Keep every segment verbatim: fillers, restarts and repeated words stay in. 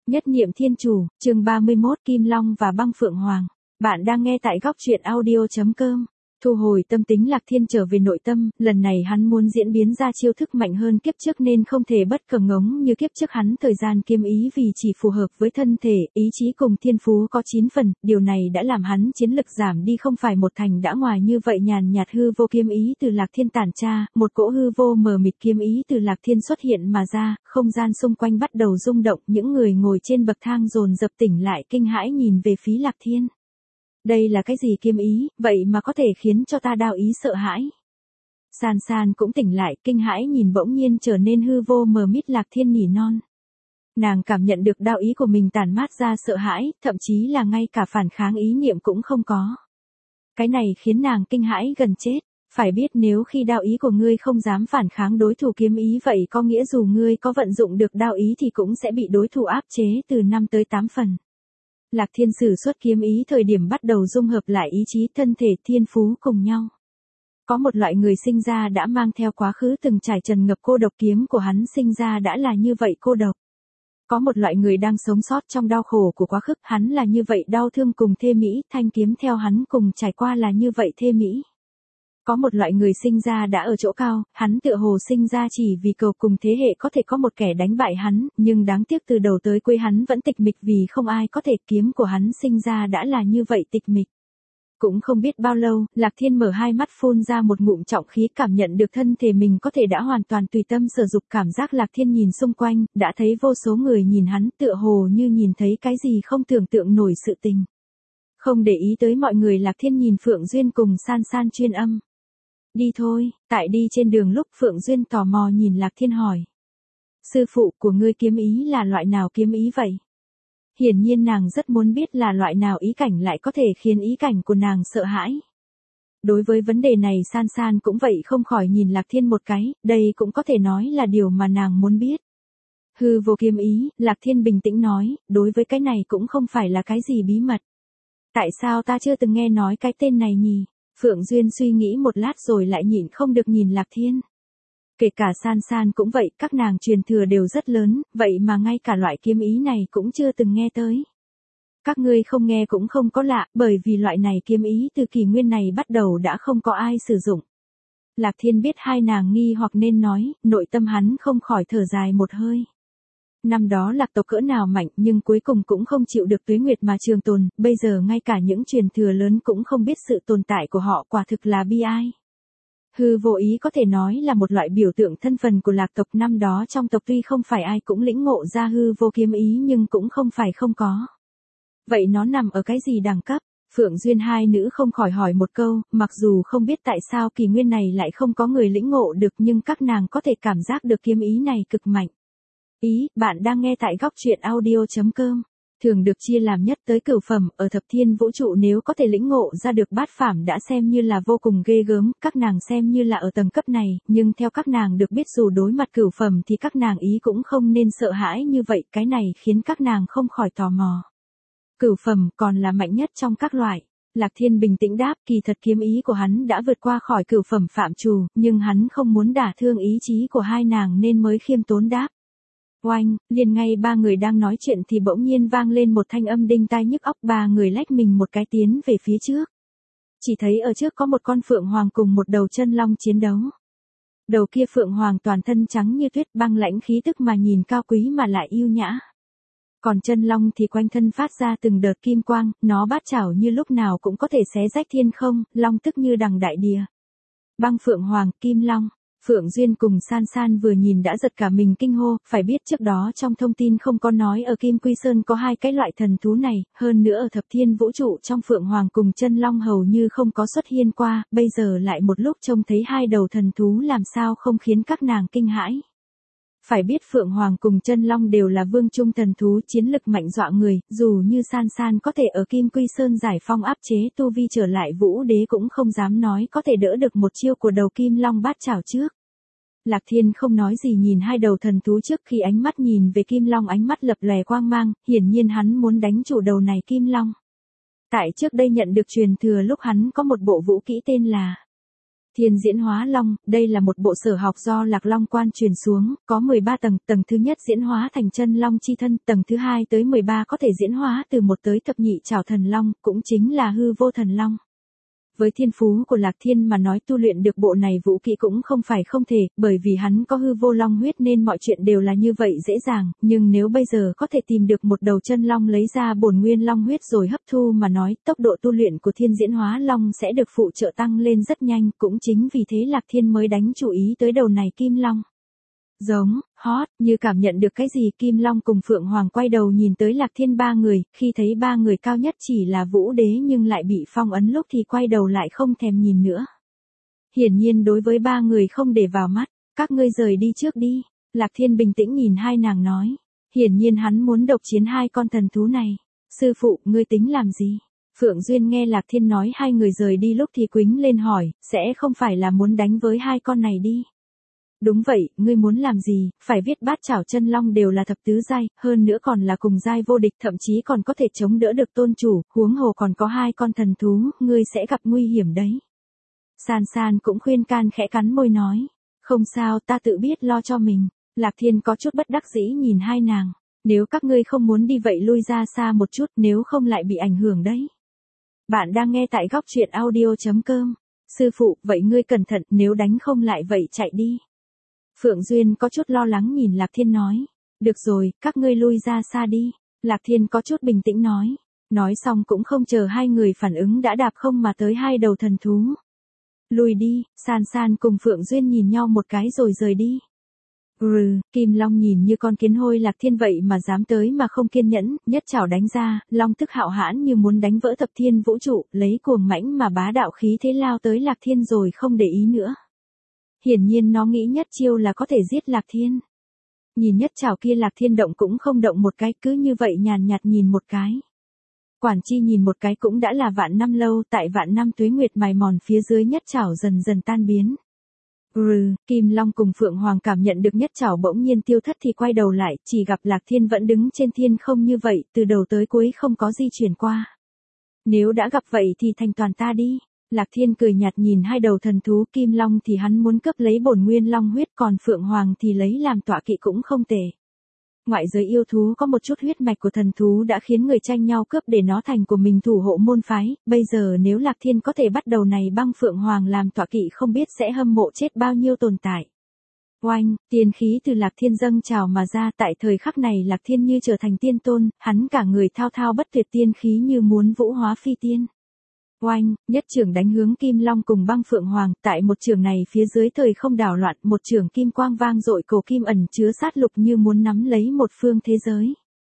Nhất niệm thiên chủ, chương ba mươi mốt Kim Long và băng phượng hoàng. Bạn đang nghe tại góc truyện audio chấm com. Thu hồi tâm tính Lạc Thiên trở về nội tâm, lần này hắn muốn diễn biến ra chiêu thức mạnh hơn kiếp trước nên không thể bất cờ ngống như kiếp trước hắn thời gian kiêm ý vì chỉ phù hợp với thân thể, ý chí cùng thiên phú có chín phần, điều này đã làm hắn chiến lực giảm đi không phải một thành đã ngoài như vậy nhàn nhạt hư vô kiêm ý từ Lạc Thiên tản tra, một cỗ hư vô mờ mịt kiêm ý từ Lạc Thiên xuất hiện mà ra, không gian xung quanh bắt đầu rung động, những người ngồi trên bậc thang dồn dập tỉnh lại kinh hãi nhìn về phía Lạc Thiên. Đây là cái gì kiêm ý, vậy mà có thể khiến cho ta đao ý sợ hãi. San San cũng tỉnh lại, kinh hãi nhìn bỗng nhiên trở nên hư vô mờ mịt Lạc Thiên nỉ non. Nàng cảm nhận được đao ý của mình tản mát ra sợ hãi, thậm chí là ngay cả phản kháng ý niệm cũng không có. Cái này khiến nàng kinh hãi gần chết. Phải biết nếu khi đao ý của ngươi không dám phản kháng đối thủ kiếm ý vậy có nghĩa dù ngươi có vận dụng được đao ý thì cũng sẽ bị đối thủ áp chế từ năm tới tám phần. Lạc Thiên sử xuất kiếm ý thời điểm bắt đầu dung hợp lại ý chí thân thể thiên phú cùng nhau. Có một loại người sinh ra đã mang theo quá khứ từng trải trần ngập cô độc kiếm của hắn sinh ra đã là như vậy cô độc. Có một loại người đang sống sót trong đau khổ của quá khứ, hắn là như vậy đau thương cùng thê mỹ, thanh kiếm theo hắn cùng trải qua là như vậy thê mỹ. Có một loại người sinh ra đã ở chỗ cao, hắn tựa hồ sinh ra chỉ vì cầu cùng thế hệ có thể có một kẻ đánh bại hắn, nhưng đáng tiếc từ đầu tới cuối hắn vẫn tịch mịch vì không ai có thể kiếm của hắn sinh ra đã là như vậy tịch mịch. Cũng không biết bao lâu, Lạc Thiên mở hai mắt phun ra một ngụm trọng khí cảm nhận được thân thể mình có thể đã hoàn toàn tùy tâm sử dụng cảm giác Lạc Thiên nhìn xung quanh, đã thấy vô số người nhìn hắn tựa hồ như nhìn thấy cái gì không tưởng tượng nổi sự tình. Không để ý tới mọi người Lạc Thiên nhìn Phượng Duyên cùng San San chuyên âm. Đi thôi, tại đi trên đường lúc Phượng Duyên tò mò nhìn Lạc Thiên hỏi. Sư phụ của ngươi kiếm ý là loại nào kiếm ý vậy? Hiển nhiên nàng rất muốn biết là loại nào ý cảnh lại có thể khiến ý cảnh của nàng sợ hãi. Đối với vấn đề này San San cũng vậy không khỏi nhìn Lạc Thiên một cái, đây cũng có thể nói là điều mà nàng muốn biết. Hư vô kiếm ý, Lạc Thiên bình tĩnh nói, đối với cái này cũng không phải là cái gì bí mật. Tại sao ta chưa từng nghe nói cái tên này nhỉ? Phượng Duyên suy nghĩ một lát rồi lại nhịn không được nhìn Lạc Thiên. Kể cả San San cũng vậy, các nàng truyền thừa đều rất lớn, vậy mà ngay cả loại kiếm ý này cũng chưa từng nghe tới. Các ngươi không nghe cũng không có lạ, bởi vì loại này kiếm ý từ kỷ nguyên này bắt đầu đã không có ai sử dụng. Lạc Thiên biết hai nàng nghi hoặc nên nói, nội tâm hắn không khỏi thở dài một hơi. Năm đó Lạc tộc cỡ nào mạnh nhưng cuối cùng cũng không chịu được tuế nguyệt mà trường tồn, bây giờ ngay cả những truyền thừa lớn cũng không biết sự tồn tại của họ quả thực là bi ai. Hư vô ý có thể nói là một loại biểu tượng thân phần của Lạc tộc năm đó trong tộc tuy không phải ai cũng lĩnh ngộ ra hư vô kiếm ý nhưng cũng không phải không có. Vậy nó nằm ở cái gì đẳng cấp? Phượng Duyên hai nữ không khỏi hỏi một câu, mặc dù không biết tại sao kỷ nguyên này lại không có người lĩnh ngộ được nhưng các nàng có thể cảm giác được kiếm ý này cực mạnh. Ý, bạn đang nghe tại góc truyện audio chấm com. Thường được chia làm nhất tới cửu phẩm, ở thập thiên vũ trụ nếu có thể lĩnh ngộ ra được bát phảm đã xem như là vô cùng ghê gớm, các nàng xem như là ở tầng cấp này, nhưng theo các nàng được biết dù đối mặt cửu phẩm thì các nàng ý cũng không nên sợ hãi như vậy, cái này khiến các nàng không khỏi tò mò. Cửu phẩm còn là mạnh nhất trong các loại. Lạc Thiên bình tĩnh đáp, kỳ thật kiếm ý của hắn đã vượt qua khỏi cửu phẩm phạm trù, nhưng hắn không muốn đả thương ý chí của hai nàng nên mới khiêm tốn đáp. Oanh, liền ngay ba người đang nói chuyện thì bỗng nhiên vang lên một thanh âm đinh tai nhức óc, ba người lách mình một cái tiến về phía trước. Chỉ thấy ở trước có một con phượng hoàng cùng một đầu chân long chiến đấu. Đầu kia phượng hoàng toàn thân trắng như tuyết băng lãnh khí tức mà nhìn cao quý mà lại yêu nhã. Còn chân long thì quanh thân phát ra từng đợt kim quang, nó bát chảo như lúc nào cũng có thể xé rách thiên không, long tức như đằng đại địa. Băng phượng hoàng, kim long. Phượng Duyên cùng San San vừa nhìn đã giật cả mình kinh hô, phải biết trước đó trong thông tin không có nói ở Kim Quy Sơn có hai cái loại thần thú này, hơn nữa ở thập thiên vũ trụ trong Phượng Hoàng cùng chân long hầu như không có xuất hiện qua, bây giờ lại một lúc trông thấy hai đầu thần thú làm sao không khiến các nàng kinh hãi. Phải biết Phượng Hoàng cùng chân long đều là vương trung thần thú chiến lực mạnh dọa người, dù như San San có thể ở Kim Quy Sơn giải phong áp chế tu vi trở lại vũ đế cũng không dám nói có thể đỡ được một chiêu của đầu kim long bát chảo trước. Lạc Thiên không nói gì nhìn hai đầu thần thú trước khi ánh mắt nhìn về kim long ánh mắt lập lòe quang mang, hiển nhiên hắn muốn đánh chủ đầu này kim long. Tại trước đây nhận được truyền thừa lúc hắn có một bộ vũ kỹ tên là Thiên Diễn Hóa Long, đây là một bộ sở học do Lạc Long Quan truyền xuống, có mười ba tầng, tầng thứ nhất diễn hóa thành chân long chi thân, tầng thứ hai tới mười ba có thể diễn hóa từ một tới thập nhị trảo thần long, cũng chính là hư vô thần long. Với thiên phú của Lạc Thiên mà nói tu luyện được bộ này vũ kỹ cũng không phải không thể, bởi vì hắn có hư vô long huyết nên mọi chuyện đều là như vậy dễ dàng, nhưng nếu bây giờ có thể tìm được một đầu chân long lấy ra bổn nguyên long huyết rồi hấp thu mà nói, tốc độ tu luyện của Thiên Diễn Hóa Long sẽ được phụ trợ tăng lên rất nhanh, cũng chính vì thế Lạc Thiên mới đánh chú ý tới đầu này kim long. Giống, hot, như cảm nhận được cái gì Kim Long cùng Phượng Hoàng quay đầu nhìn tới Lạc Thiên ba người, khi thấy ba người cao nhất chỉ là Vũ Đế nhưng lại bị phong ấn lúc thì quay đầu lại không thèm nhìn nữa. Hiển nhiên đối với ba người không để vào mắt, các ngươi rời đi trước đi, Lạc Thiên bình tĩnh nhìn hai nàng nói. Hiển nhiên hắn muốn độc chiến hai con thần thú này. Sư phụ, ngươi tính làm gì? Phượng Duyên nghe Lạc Thiên nói hai người rời đi lúc thì quính lên hỏi, sẽ không phải là muốn đánh với hai con này đi. Đúng vậy, ngươi muốn làm gì, phải viết bát chảo chân long đều là thập tứ giai, hơn nữa còn là cùng giai vô địch, thậm chí còn có thể chống đỡ được tôn chủ, huống hồ còn có hai con thần thú, ngươi sẽ gặp nguy hiểm đấy. San San cũng khuyên can khẽ cắn môi nói, không sao, ta tự biết lo cho mình. Lạc Thiên có chút bất đắc dĩ nhìn hai nàng, nếu các ngươi không muốn đi vậy lui ra xa một chút, nếu không lại bị ảnh hưởng đấy. Bạn đang nghe tại góc truyện audio chấm com. Sư phụ, vậy ngươi cẩn thận, nếu đánh không lại vậy chạy đi. Phượng Duyên có chút lo lắng nhìn Lạc Thiên nói. Được rồi, các ngươi lui ra xa đi. Lạc Thiên có chút bình tĩnh nói. Nói xong cũng không chờ hai người phản ứng đã đạp không mà tới hai đầu thần thú. Lùi đi, San San cùng Phượng Duyên nhìn nhau một cái rồi rời đi. Ừ, Kim Long nhìn như con kiến hôi Lạc Thiên vậy mà dám tới mà không kiên nhẫn, nhất chảo đánh ra, long tức hạo hãn như muốn đánh vỡ thập thiên vũ trụ, lấy cuồng mãnh mà bá đạo khí thế lao tới Lạc Thiên rồi không để ý nữa. Hiển nhiên nó nghĩ nhất chiêu là có thể giết Lạc Thiên. Nhìn nhất chảo kia Lạc Thiên động cũng không động một cái, cứ như vậy nhàn nhạt nhìn một cái. Quản chi nhìn một cái cũng đã là vạn năm lâu, tại vạn năm tuế nguyệt mài mòn phía dưới nhất chảo dần dần tan biến. Ừ, Kim Long cùng Phượng Hoàng cảm nhận được nhất chảo bỗng nhiên tiêu thất thì quay đầu lại, chỉ gặp Lạc Thiên vẫn đứng trên thiên không như vậy, từ đầu tới cuối không có di chuyển qua. Nếu đã gặp vậy thì thành toàn ta đi. Lạc Thiên cười nhạt nhìn hai đầu thần thú, Kim Long thì hắn muốn cướp lấy bổn nguyên long huyết, còn Phượng Hoàng thì lấy làm tọa kỵ cũng không tệ. Ngoại giới yêu thú có một chút huyết mạch của thần thú đã khiến người tranh nhau cướp để nó thành của mình thủ hộ môn phái, bây giờ nếu Lạc Thiên có thể bắt đầu này băng Phượng Hoàng làm tọa kỵ không biết sẽ hâm mộ chết bao nhiêu tồn tại. Oanh, tiên khí từ Lạc Thiên dâng trào mà ra, tại thời khắc này Lạc Thiên như trở thành tiên tôn, hắn cả người thao thao bất tuyệt tiên khí như muốn vũ hóa phi tiên. Oanh, nhất trường đánh hướng Kim Long cùng băng Phượng Hoàng, tại một trường này phía dưới thời không đảo loạn, một trường kim quang vang dội, cổ kim ẩn chứa sát lục như muốn nắm lấy một phương thế giới.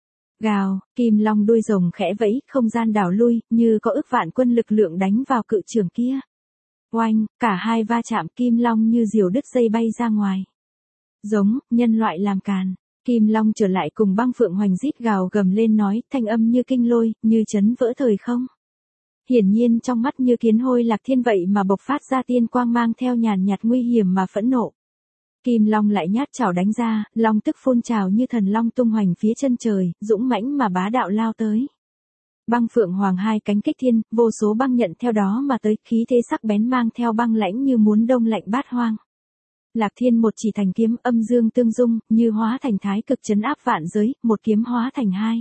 Gào, Kim Long đuôi rồng khẽ vẫy, không gian đảo lui, như có ức vạn quân lực lượng đánh vào cự trường kia. Oanh, cả hai va chạm, Kim Long như diều đứt dây bay ra ngoài. Giống, nhân loại làm càn. Kim Long trở lại cùng băng Phượng Hoành rít gào gầm lên nói, thanh âm như kinh lôi, như chấn vỡ thời không. Hiển nhiên trong mắt như kiến hôi Lạc Thiên vậy mà bộc phát ra tiên quang mang theo nhàn nhạt nguy hiểm mà phẫn nộ. Kim Long lại nhát chảo đánh ra, long tức phun trào như thần long tung hoành phía chân trời, dũng mãnh mà bá đạo lao tới. Băng Phượng Hoàng hai cánh kích thiên, vô số băng nhận theo đó mà tới, khí thế sắc bén mang theo băng lãnh như muốn đông lạnh bát hoang. Lạc Thiên một chỉ thành kiếm, âm dương tương dung, như hóa thành thái cực trấn áp vạn giới, một kiếm hóa thành hai.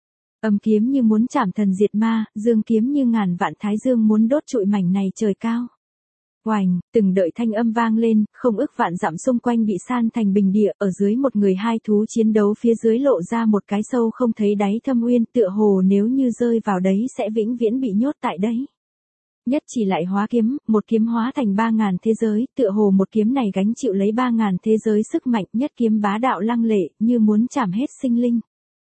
Âm kiếm như muốn chảm thần diệt ma, dương kiếm như ngàn vạn thái dương muốn đốt trụi mảnh này trời cao. Oành, từng đợi thanh âm vang lên, không ức vạn dặm xung quanh bị san thành bình địa, ở dưới một người hai thú chiến đấu phía dưới lộ ra một cái sâu không thấy đáy thâm uyên, tựa hồ nếu như rơi vào đấy sẽ vĩnh viễn bị nhốt tại đấy. Nhất chỉ lại hóa kiếm, một kiếm hóa thành ba ngàn thế giới, tựa hồ một kiếm này gánh chịu lấy ba ngàn thế giới sức mạnh, nhất kiếm bá đạo lăng lệ, như muốn chảm hết sinh linh.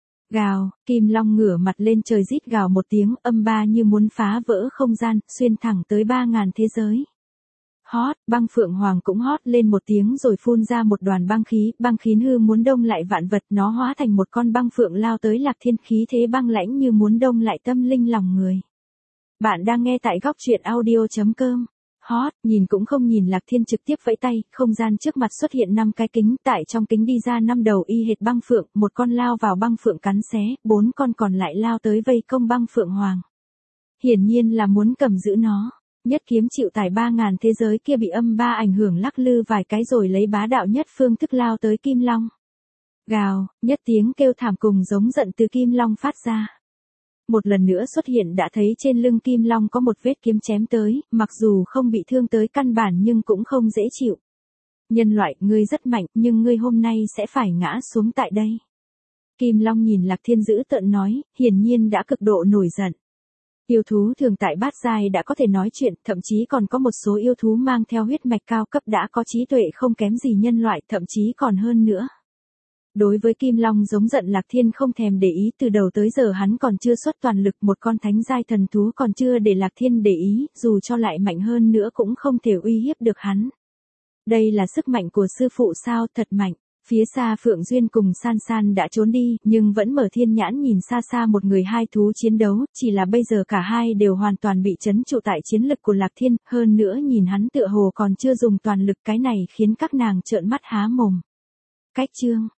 Gào, Kim Long ngửa mặt lên trời rít gào một tiếng, âm ba như muốn phá vỡ không gian, xuyên thẳng tới ba ngàn thế giới. Hót, băng Phượng Hoàng cũng hót lên một tiếng rồi phun ra một đoàn băng khí, băng khí hư muốn đông lại vạn vật, nó hóa thành một con băng phượng lao tới Lạc Thiên, khí thế băng lãnh như muốn đông lại tâm linh lòng người. Bạn đang nghe tại góc truyện audio chấm com. Hót, nhìn cũng không nhìn Lạc Thiên trực tiếp vẫy tay, không gian trước mặt xuất hiện năm cái kính, tại trong kính đi ra năm đầu y hệt băng phượng, một con lao vào băng phượng cắn xé, bốn con còn lại lao tới vây công băng Phượng Hoàng. Hiển nhiên là muốn cầm giữ nó. Nhất kiếm chịu tải ba ngàn thế giới kia bị âm ba ảnh hưởng lắc lư vài cái rồi lấy bá đạo nhất phương thức lao tới Kim Long. Gào, nhất tiếng kêu thảm cùng giống giận từ Kim Long phát ra. Một lần nữa xuất hiện đã thấy trên lưng Kim Long có một vết kiếm chém tới, mặc dù không bị thương tới căn bản nhưng cũng không dễ chịu. Nhân loại, ngươi rất mạnh, nhưng ngươi hôm nay sẽ phải ngã xuống tại đây. Kim Long nhìn Lạc Thiên dữ tợn nói, hiển nhiên đã cực độ nổi giận. Yêu thú thường tại bát giai đã có thể nói chuyện, thậm chí còn có một số yêu thú mang theo huyết mạch cao cấp đã có trí tuệ không kém gì nhân loại, thậm chí còn hơn nữa. Đối với Kim Long giống giận Lạc Thiên không thèm để ý, từ đầu tới giờ hắn còn chưa xuất toàn lực, một con thánh giai thần thú còn chưa để Lạc Thiên để ý, dù cho lại mạnh hơn nữa cũng không thể uy hiếp được hắn. Đây là sức mạnh của sư phụ sao, thật mạnh. Phía xa Phượng Duyên cùng San San đã trốn đi, nhưng vẫn mở thiên nhãn nhìn xa xa một người hai thú chiến đấu, chỉ là bây giờ cả hai đều hoàn toàn bị trấn trụ tại chiến lực của Lạc Thiên, hơn nữa nhìn hắn tựa hồ còn chưa dùng toàn lực, cái này khiến các nàng trợn mắt há mồm. Cách chương